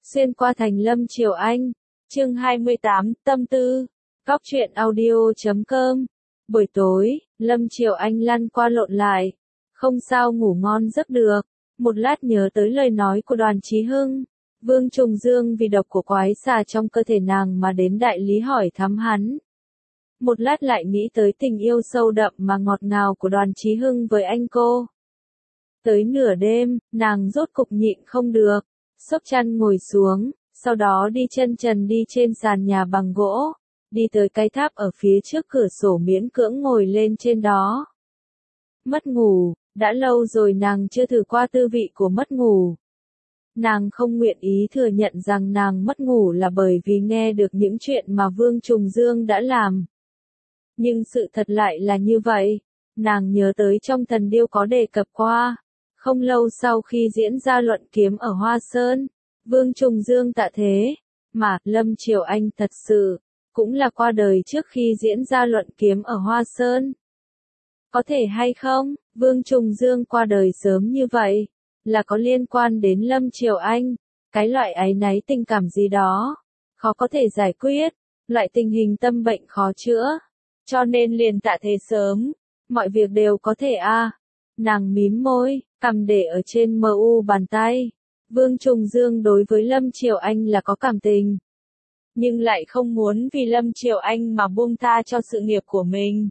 Xuyên qua thành Lâm Triều Anh, chương 28, tâm tư, góc truyện audio.com. Buổi tối, Lâm Triều Anh lăn qua lộn lại, không sao ngủ ngon giấc được. Một lát nhớ tới lời nói của Đoàn Chí Hưng, Vương Trùng Dương vì độc của quái xà trong cơ thể nàng mà đến đại lý hỏi thăm hắn. Một lát lại nghĩ tới tình yêu sâu đậm mà ngọt ngào của Đoàn Chí Hưng với anh cô. Tới nửa đêm, nàng rốt cục nhịn không được, xốc chăn ngồi xuống, sau đó đi chân trần đi trên sàn nhà bằng gỗ, đi tới cái tháp ở phía trước cửa sổ miễn cưỡng ngồi lên trên đó. Mất ngủ, đã lâu rồi nàng chưa thử qua tư vị của mất ngủ. Nàng không nguyện ý thừa nhận rằng nàng mất ngủ là bởi vì nghe được những chuyện mà Vương Trùng Dương đã làm. Nhưng sự thật lại là như vậy, nàng nhớ tới trong Thần Điêu có đề cập qua. Không lâu sau khi diễn ra luận kiếm ở Hoa Sơn, Vương Trùng Dương tạ thế, mà Lâm Triều Anh thật sự, cũng là qua đời trước khi diễn ra luận kiếm ở Hoa Sơn. Có thể hay không, Vương Trùng Dương qua đời sớm như vậy, là có liên quan đến Lâm Triều Anh, cái loại áy náy tình cảm gì đó, khó có thể giải quyết, loại tình hình tâm bệnh khó chữa, cho nên liền tạ thế sớm, mọi việc đều có thể Nàng mím môi, cằm để ở trên mu bàn tay. Vương Trùng Dương đối với Lâm Triều Anh là có cảm tình, nhưng lại không muốn vì Lâm Triều Anh mà buông tha cho sự nghiệp của mình.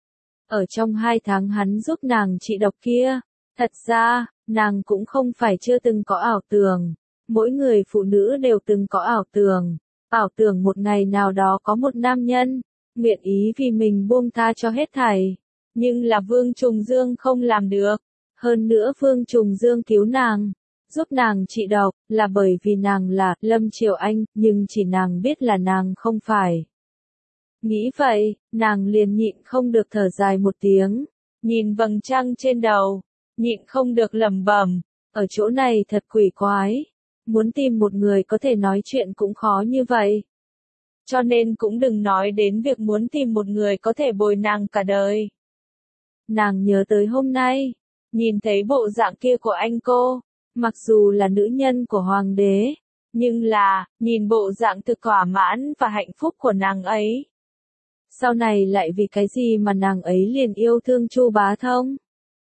Ở trong 2 tháng hắn giúp nàng trị độc kia, thật ra, nàng cũng không phải chưa từng có ảo tưởng. Mỗi người phụ nữ đều từng có ảo tưởng một ngày nào đó có một nam nhân, nguyện ý vì mình buông tha cho hết thảy. Nhưng là Vương Trùng Dương không làm được. Hơn nữa Vương Trùng Dương cứu nàng, giúp nàng trị độc, là bởi vì nàng là Lâm Triều Anh, nhưng chỉ nàng biết là nàng không phải. Nghĩ vậy, nàng liền nhịn không được thở dài một tiếng, nhìn vầng trăng trên đầu, nhịn không được lẩm bẩm, ở chỗ này thật quỷ quái, muốn tìm một người có thể nói chuyện cũng khó như vậy. Cho nên cũng đừng nói đến việc muốn tìm một người có thể bồi nàng cả đời. Nàng nhớ tới hôm nay, nhìn thấy bộ dạng kia của anh cô, mặc dù là nữ nhân của hoàng đế, nhưng là, nhìn bộ dạng thực thỏa mãn và hạnh phúc của nàng ấy. Sau này lại vì cái gì mà nàng ấy liền yêu thương Chu Bá Thông?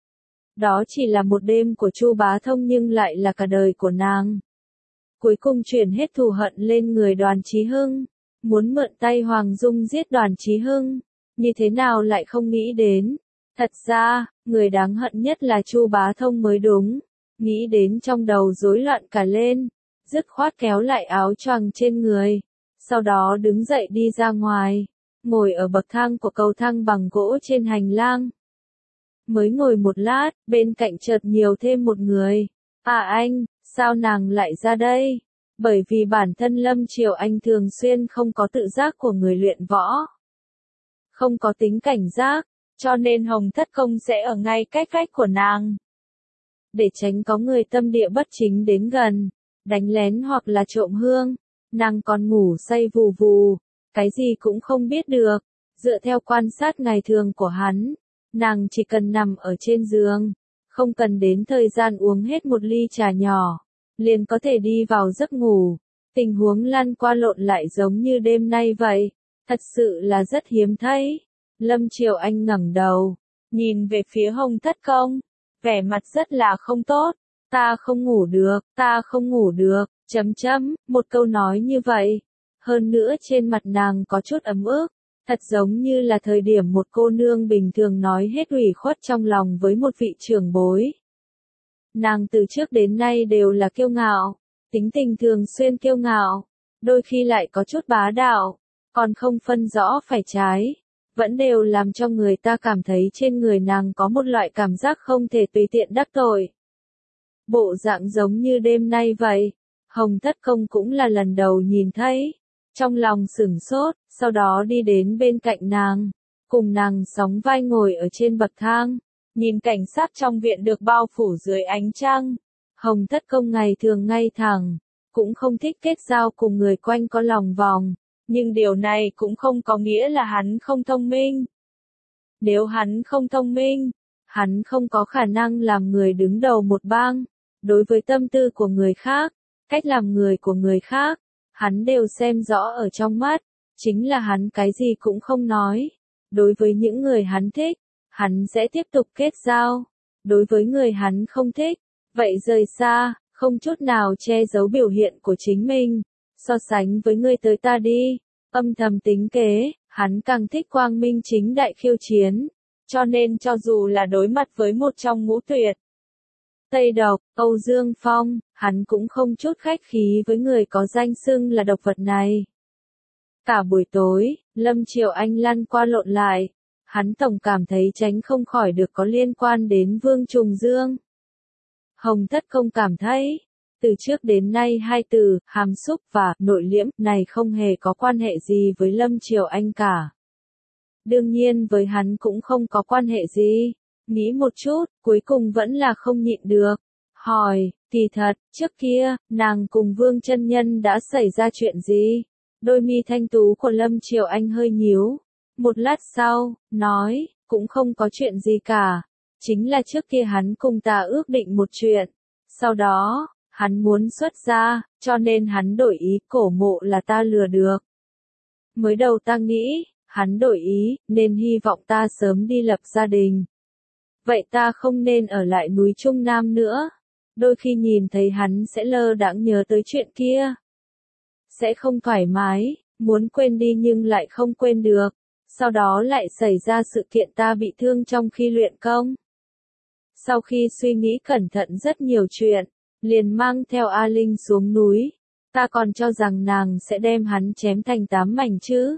Đó chỉ là một đêm của Chu Bá Thông nhưng lại là cả đời của nàng. Cuối cùng chuyển hết thù hận lên người Đoàn Chí Hưng, muốn mượn tay Hoàng Dung giết Đoàn Chí Hưng, như thế nào lại không nghĩ đến. Thật ra, người đáng hận nhất là Chu Bá Thông mới đúng. Nghĩ đến trong đầu rối loạn cả lên, dứt khoát kéo lại áo choàng trên người, sau đó đứng dậy đi ra ngoài, ngồi ở bậc thang của cầu thang bằng gỗ trên hành lang. Mới ngồi một lát, bên cạnh chợt nhiều thêm một người. Anh, sao nàng lại ra đây? Bởi vì bản thân Lâm Triều Anh thường xuyên không có tự giác của người luyện võ. Không có tính cảnh giác. Cho nên Hồng Thất Công sẽ ở ngay cách vách của nàng. Để tránh có người tâm địa bất chính đến gần, đánh lén hoặc là trộm hương, nàng còn ngủ say vù vù, cái gì cũng không biết được. Dựa theo quan sát ngày thường của hắn, nàng chỉ cần nằm ở trên giường, không cần đến thời gian uống hết một ly trà nhỏ, liền có thể đi vào giấc ngủ. Tình huống lăn qua lộn lại giống như đêm nay vậy, thật sự là rất hiếm thấy. Lâm Triều Anh ngẩng đầu, nhìn về phía Hồng Thất Công, vẻ mặt rất là không tốt. Ta không ngủ được, một câu nói như vậy. Hơn nữa trên mặt nàng có chút ấm ức, thật giống như là thời điểm một cô nương bình thường nói hết ủy khuất trong lòng với một vị trưởng bối. Nàng từ trước đến nay đều là kiêu ngạo, tính tình thường xuyên kiêu ngạo, đôi khi lại có chút bá đạo, còn không phân rõ phải trái. Vẫn đều làm cho người ta cảm thấy trên người nàng có một loại cảm giác không thể tùy tiện đắc tội. Bộ dạng giống như đêm nay vậy, Hồng Thất Công cũng là lần đầu nhìn thấy. Trong lòng sửng sốt, sau đó đi đến bên cạnh nàng, cùng nàng sóng vai ngồi ở trên bậc thang, nhìn cảnh sát trong viện được bao phủ dưới ánh trăng. Hồng Thất Công ngày thường ngay thẳng, cũng không thích kết giao cùng người quanh có lòng vòng. Nhưng điều này cũng không có nghĩa là hắn không thông minh. Nếu hắn không thông minh, hắn không có khả năng làm người đứng đầu một bang. Đối với tâm tư của người khác, cách làm người của người khác, hắn đều xem rõ ở trong mắt, chính là hắn cái gì cũng không nói. Đối với những người hắn thích, hắn sẽ tiếp tục kết giao. Đối với người hắn không thích, vậy rời xa, không chút nào che giấu biểu hiện của chính mình. So sánh với người tới ta đi, âm thầm tính kế, hắn càng thích quang minh chính đại khiêu chiến. Cho nên cho dù là đối mặt với một trong ngũ tuyệt, Tây Độc, Âu Dương Phong, hắn cũng không chút khách khí với người có danh xưng là độc vật này. Cả buổi tối, Lâm Triều Anh lăn qua lộn lại, hắn tổng cảm thấy tránh không khỏi được có liên quan đến Vương Trùng Dương. Hồng Thất Công cảm thấy, từ trước đến nay hai từ, hàm xúc và nội liễm này không hề có quan hệ gì với Lâm Triều Anh cả. Đương nhiên với hắn cũng không có quan hệ gì. Nghĩ một chút, cuối cùng vẫn là không nhịn được. Hỏi, kỳ thật, trước kia, nàng cùng Vương Chân Nhân đã xảy ra chuyện gì? Đôi mi thanh tú của Lâm Triều Anh hơi nhíu. Một lát sau, nói, cũng không có chuyện gì cả. Chính là trước kia hắn cùng ta ước định một chuyện. Sau đó, hắn muốn xuất gia, cho nên hắn đổi ý, cổ mộ là ta lừa được. Mới đầu ta nghĩ, hắn đổi ý, nên hy vọng ta sớm đi lập gia đình. Vậy ta không nên ở lại núi Trung Nam nữa. Đôi khi nhìn thấy hắn sẽ lơ đãng nhớ tới chuyện kia. Sẽ không thoải mái, muốn quên đi nhưng lại không quên được. Sau đó lại xảy ra sự kiện ta bị thương trong khi luyện công. Sau khi suy nghĩ cẩn thận rất nhiều chuyện, liền mang theo A Linh xuống núi. Ta còn cho rằng nàng sẽ đem hắn chém thành 8 mảnh chứ.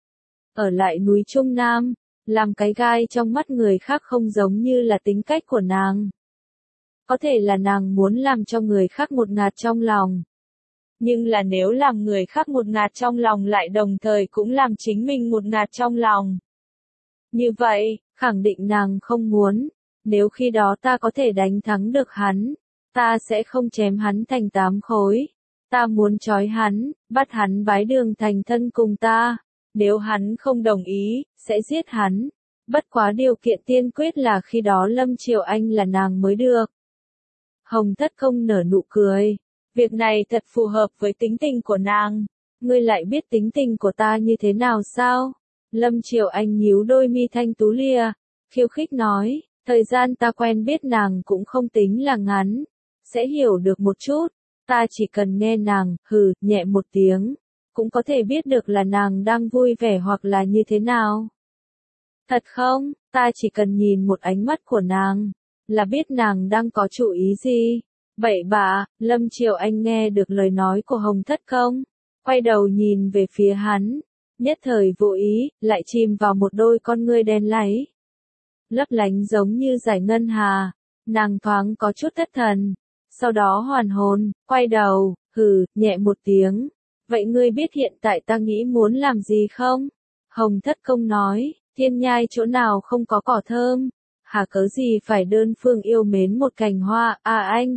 Ở lại núi Trung Nam, làm cái gai trong mắt người khác không giống như là tính cách của nàng. Có thể là nàng muốn làm cho người khác ngột ngạt trong lòng. Nhưng là nếu làm người khác ngột ngạt trong lòng lại đồng thời cũng làm chính mình ngột ngạt trong lòng. Như vậy, khẳng định nàng không muốn. Nếu khi đó ta có thể đánh thắng được hắn, ta sẽ không chém hắn thành 8 khối. Ta muốn trói hắn, bắt hắn bái đường thành thân cùng ta. Nếu hắn không đồng ý, sẽ giết hắn. Bất quá điều kiện tiên quyết là khi đó Lâm Triều Anh là nàng mới được. Hồng Thất Công nở nụ cười. Việc này thật phù hợp với tính tình của nàng. Ngươi lại biết tính tình của ta như thế nào sao? Lâm Triều Anh nhíu đôi mi thanh tú lìa, khiêu khích nói, thời gian ta quen biết nàng cũng không tính là ngắn. Sẽ hiểu được một chút. Ta chỉ cần nghe nàng, hừ, nhẹ một tiếng. Cũng có thể biết được là nàng đang vui vẻ hoặc là như thế nào. Thật không, ta chỉ cần nhìn một ánh mắt của nàng, là biết nàng đang có chủ ý gì. Bậy bạ, Lâm Triều Anh nghe được lời nói của Hồng Thất Công, quay đầu nhìn về phía hắn, nhất thời vô ý, lại chìm vào một đôi con ngươi đen láy. Lấp lánh giống như giải ngân hà, nàng thoáng có chút thất thần, sau đó hoàn hồn, quay đầu, hừ, nhẹ một tiếng. Vậy ngươi biết hiện tại ta nghĩ muốn làm gì không? Hồng Thất Công nói, thiên nhai chỗ nào không có cỏ thơm, hả cớ gì phải đơn phương yêu mến một cành hoa, anh.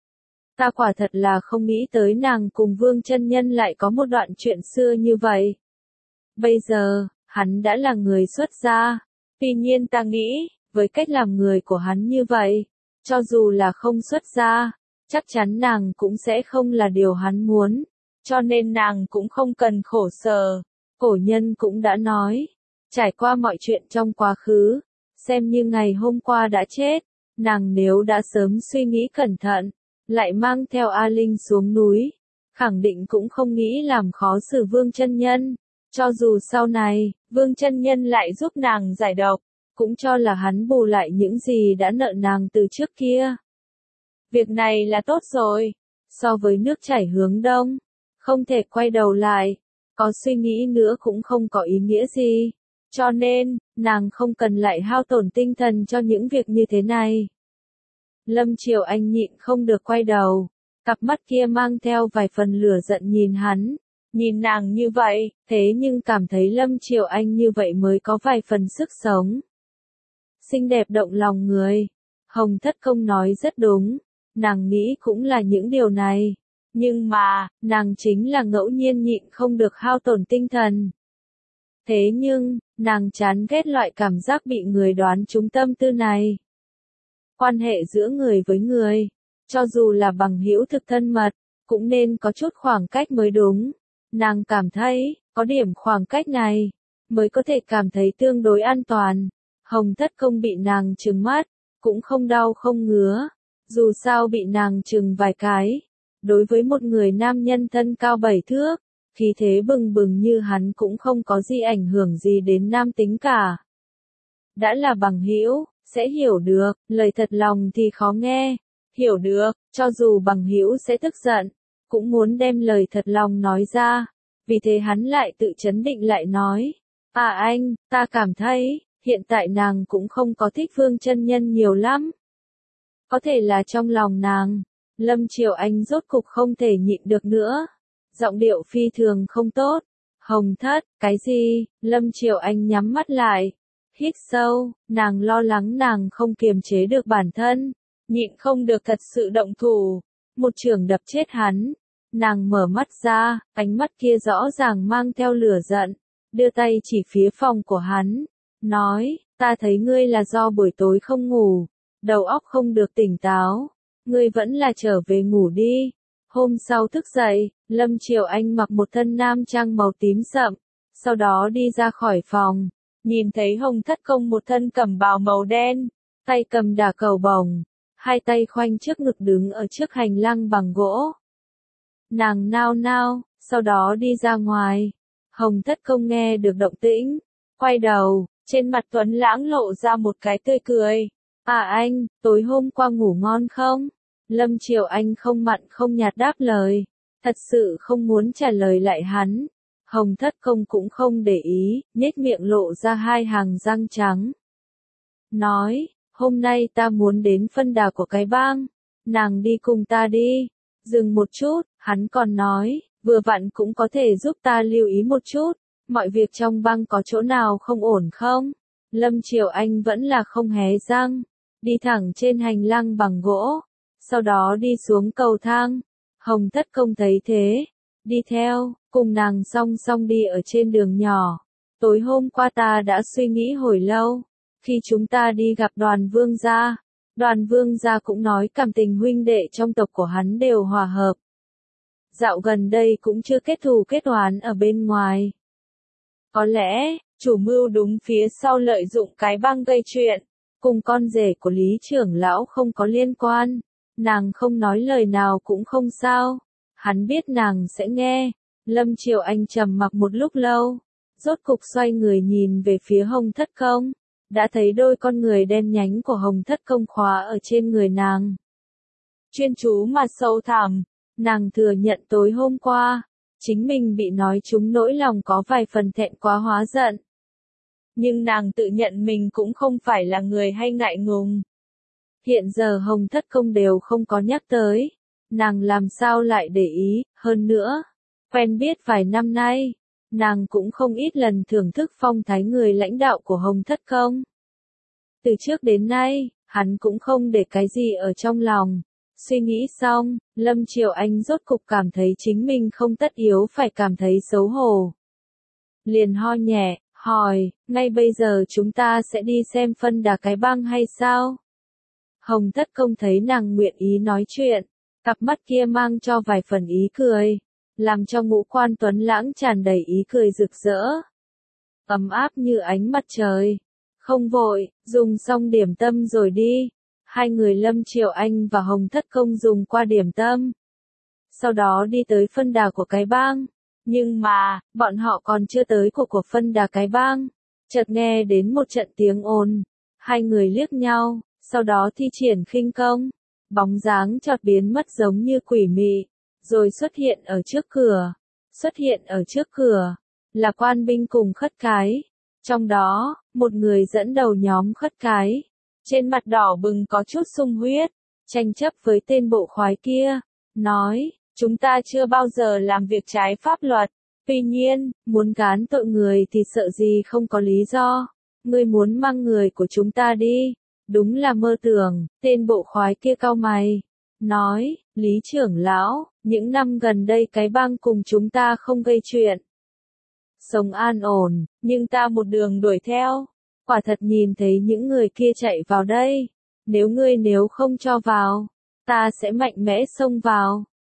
Ta quả thật là không nghĩ tới nàng cùng Vương Chân Nhân lại có một đoạn chuyện xưa như vậy. Bây giờ, hắn đã là người xuất gia, tuy nhiên ta nghĩ, với cách làm người của hắn như vậy, cho dù là không xuất gia, chắc chắn nàng cũng sẽ không là điều hắn muốn. Cho nên nàng cũng không cần khổ sở. Cổ nhân cũng đã nói, trải qua mọi chuyện trong quá khứ, xem như ngày hôm qua đã chết, nàng nếu đã sớm suy nghĩ cẩn thận, lại mang theo A Linh xuống núi, khẳng định cũng không nghĩ làm khó xử Vương Chân Nhân. Cho dù sau này, Vương Chân Nhân lại giúp nàng giải độc, cũng cho là hắn bù lại những gì đã nợ nàng từ trước kia. Việc này là tốt rồi, so với nước chảy hướng đông. Không thể quay đầu lại, có suy nghĩ nữa cũng không có ý nghĩa gì. Cho nên, nàng không cần lại hao tổn tinh thần cho những việc như thế này. Lâm Triều Anh nhịn không được quay đầu, cặp mắt kia mang theo vài phần lửa giận nhìn hắn. Nhìn nàng như vậy, thế nhưng cảm thấy Lâm Triều Anh như vậy mới có vài phần sức sống. Xinh đẹp động lòng người. Hồng Thất Công nói rất đúng, nàng nghĩ cũng là những điều này. Nhưng mà, nàng chính là ngẫu nhiên nhịn không được hao tổn tinh thần. Thế nhưng, nàng chán ghét loại cảm giác bị người đoán trúng tâm tư này. Quan hệ giữa người với người, cho dù là bằng hữu thực thân mật, cũng nên có chút khoảng cách mới đúng. Nàng cảm thấy, có điểm khoảng cách này, mới có thể cảm thấy tương đối an toàn. Hồng Thất Công bị nàng trừng mắt, cũng không đau không ngứa. Dù sao bị nàng trừng vài cái. Đối với một người nam nhân thân cao 7 thước, khí thế bừng bừng như hắn cũng không có gì ảnh hưởng gì đến nam tính cả. Đã là bằng hữu, sẽ hiểu được, lời thật lòng thì khó nghe. Hiểu được, cho dù bằng hữu sẽ tức giận, cũng muốn đem lời thật lòng nói ra. Vì thế hắn lại tự trấn định lại nói. À anh, ta cảm thấy, hiện tại nàng cũng không có thích Vương chân nhân nhiều lắm. Có thể là trong lòng nàng, Lâm Triều Anh rốt cục không thể nhịn được nữa. Giọng điệu phi thường không tốt. Hồng Thất, cái gì? Lâm Triều Anh nhắm mắt lại. Hít sâu, nàng lo lắng nàng không kiềm chế được bản thân. Nhịn không được thật sự động thủ. Một chưởng đập chết hắn. Nàng mở mắt ra, ánh mắt kia rõ ràng mang theo lửa giận. Đưa tay chỉ phía phòng của hắn. Nói, ta thấy ngươi là do buổi tối không ngủ. Đầu óc không được tỉnh táo. Ngươi vẫn là trở về ngủ đi. Hôm sau thức dậy, Lâm Triều Anh mặc một thân nam trang màu tím sậm. Sau đó đi ra khỏi phòng. Nhìn thấy Hồng Thất Công một thân cẩm bào màu đen. Tay cầm đà cầu bồng. Hai tay khoanh trước ngực đứng ở trước hành lang bằng gỗ. Nàng nao nao, sau đó đi ra ngoài. Hồng Thất Công nghe được động tĩnh. Quay đầu, trên mặt Tuấn Lãng lộ ra một cái tươi cười. À anh, tối hôm qua ngủ ngon không? Lâm Triều Anh không mặn không nhạt đáp lời. Thật sự không muốn trả lời lại hắn. Hồng Thất Công cũng không để ý, nhếch miệng lộ ra hai hàng răng trắng. Nói, hôm nay ta muốn đến phân đà của cái bang. Nàng đi cùng ta đi. Dừng một chút, hắn còn nói, vừa vặn cũng có thể giúp ta lưu ý một chút. Mọi việc trong bang có chỗ nào không ổn không? Lâm Triều Anh vẫn là không hé răng. Đi thẳng trên hành lang bằng gỗ. Sau đó đi xuống cầu thang. Hồng Thất Công thấy thế. Đi theo, cùng nàng song song đi ở trên đường nhỏ. Tối hôm qua ta đã suy nghĩ hồi lâu. Khi chúng ta đi gặp Đoàn Vương gia. Đoàn Vương gia cũng nói cảm tình huynh đệ trong tộc của hắn đều hòa hợp. Dạo gần đây cũng chưa kết thù kết oán ở bên ngoài. Có lẽ, chủ mưu đúng phía sau lợi dụng cái băng gây chuyện. Cùng con rể của Lý trưởng lão không có liên quan. Nàng không nói lời nào cũng không sao. Hắn biết nàng sẽ nghe. Lâm Triều Anh trầm mặc một lúc lâu. Rốt cục xoay người nhìn về phía Hồng Thất Công. Đã thấy đôi con người đen nhánh của Hồng Thất Công khóa ở trên người nàng. Chuyên chú mà sâu thẳm. Nàng thừa nhận tối hôm qua. Chính mình bị nói trúng nỗi lòng có vài phần thẹn quá hóa giận. Nhưng nàng tự nhận mình cũng không phải là người hay ngại ngùng. Hiện giờ Hồng Thất Công đều không có nhắc tới. Nàng làm sao lại để ý, hơn nữa. Quen biết vài năm nay. Nàng cũng không ít lần thưởng thức phong thái người lãnh đạo của Hồng Thất Công. Từ trước đến nay, hắn cũng không để cái gì ở trong lòng. Suy nghĩ xong, Lâm Triều Anh rốt cục cảm thấy chính mình không tất yếu phải cảm thấy xấu hổ. Liền ho nhẹ, hỏi, ngay bây giờ chúng ta sẽ đi xem phân đà cái bang hay sao? Hồng Thất Công thấy nàng nguyện ý nói chuyện, cặp mắt kia mang cho vài phần ý cười, làm cho ngũ quan Tuấn Lãng tràn đầy ý cười rực rỡ. Ấm áp như ánh mặt trời. Không vội, dùng xong điểm tâm rồi đi. Hai người Lâm Triều Anh và Hồng Thất Công dùng qua điểm tâm. Sau đó đi tới phân đà của cái bang. Nhưng mà, bọn họ còn chưa tới của phân đà cái bang. Chợt nghe đến một trận tiếng ồn. Hai người liếc nhau, sau đó thi triển khinh công. Bóng dáng chợt biến mất giống như quỷ mị. Rồi xuất hiện ở trước cửa. Xuất hiện ở trước cửa. Là quan binh cùng khất cái. Trong đó, một người dẫn đầu nhóm khất cái. Trên mặt đỏ bừng có chút sung huyết. Tranh chấp với tên bộ khoái kia. Nói, chúng ta chưa bao giờ làm việc trái pháp luật. Tuy nhiên, muốn gán tội người thì sợ gì không có lý do. Ngươi muốn mang người của chúng ta đi. Đúng là mơ tưởng. Tên bộ khoái kia cau mày. Nói, Lý trưởng lão, những năm gần đây cái bang cùng chúng ta không gây chuyện. Sống an ổn, nhưng ta một đường đuổi theo. Quả thật nhìn thấy những người kia chạy vào đây. Nếu ngươi không cho vào, ta sẽ mạnh mẽ xông vào.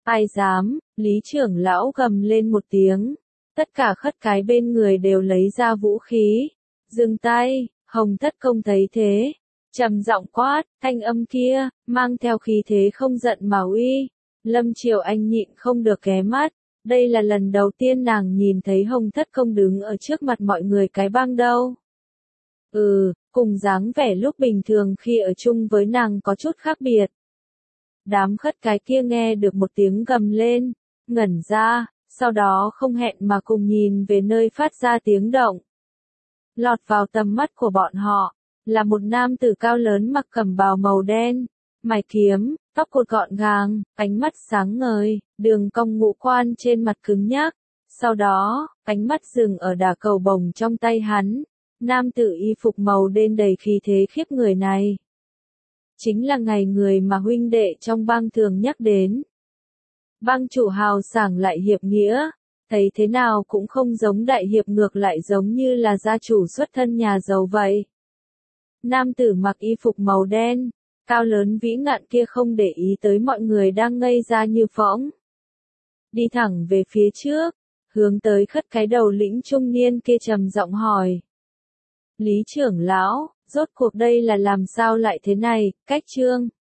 Ai dám, Lý trưởng lão gầm lên một tiếng. Tất cả khất cái bên người đều lấy ra vũ khí. Dừng tay, Hồng Thất Công thấy thế. Trầm giọng quát, thanh âm kia, mang theo khí thế không giận mà uy. Lâm Triều Anh nhịn không được ghé mắt. Đây là lần đầu tiên nàng nhìn thấy Hồng Thất Công đứng ở trước mặt mọi người cái bang đâu. Cùng dáng vẻ lúc bình thường khi ở chung với nàng có chút khác biệt. Đám khất cái kia nghe được một tiếng gầm lên, ngẩn ra, sau đó không hẹn mà cùng nhìn về nơi phát ra tiếng động. Lọt vào tầm mắt của bọn họ, là một nam tử cao lớn mặc cẩm bào màu đen, mày kiếm, tóc cột gọn gàng, ánh mắt sáng ngời, đường cong ngũ quan trên mặt cứng nhắc. Sau đó, ánh mắt dừng ở đả cầu bồng trong tay hắn. Nam tử y phục màu đen đầy khí thế khiếp người này. Chính là ngày người mà huynh đệ trong bang thường nhắc đến. Bang chủ hào sảng lại hiệp nghĩa, thấy thế nào cũng không giống đại hiệp, ngược lại giống như là gia chủ xuất thân nhà giàu vậy. Nam tử mặc y phục màu đen, cao lớn vĩ ngạn kia không để ý tới mọi người đang ngây ra như phỗng. Đi thẳng về phía trước, hướng tới khất cái đầu lĩnh trung niên kia trầm giọng hỏi. Lý trưởng lão, rốt cuộc đây là làm sao lại thế này, cách trương.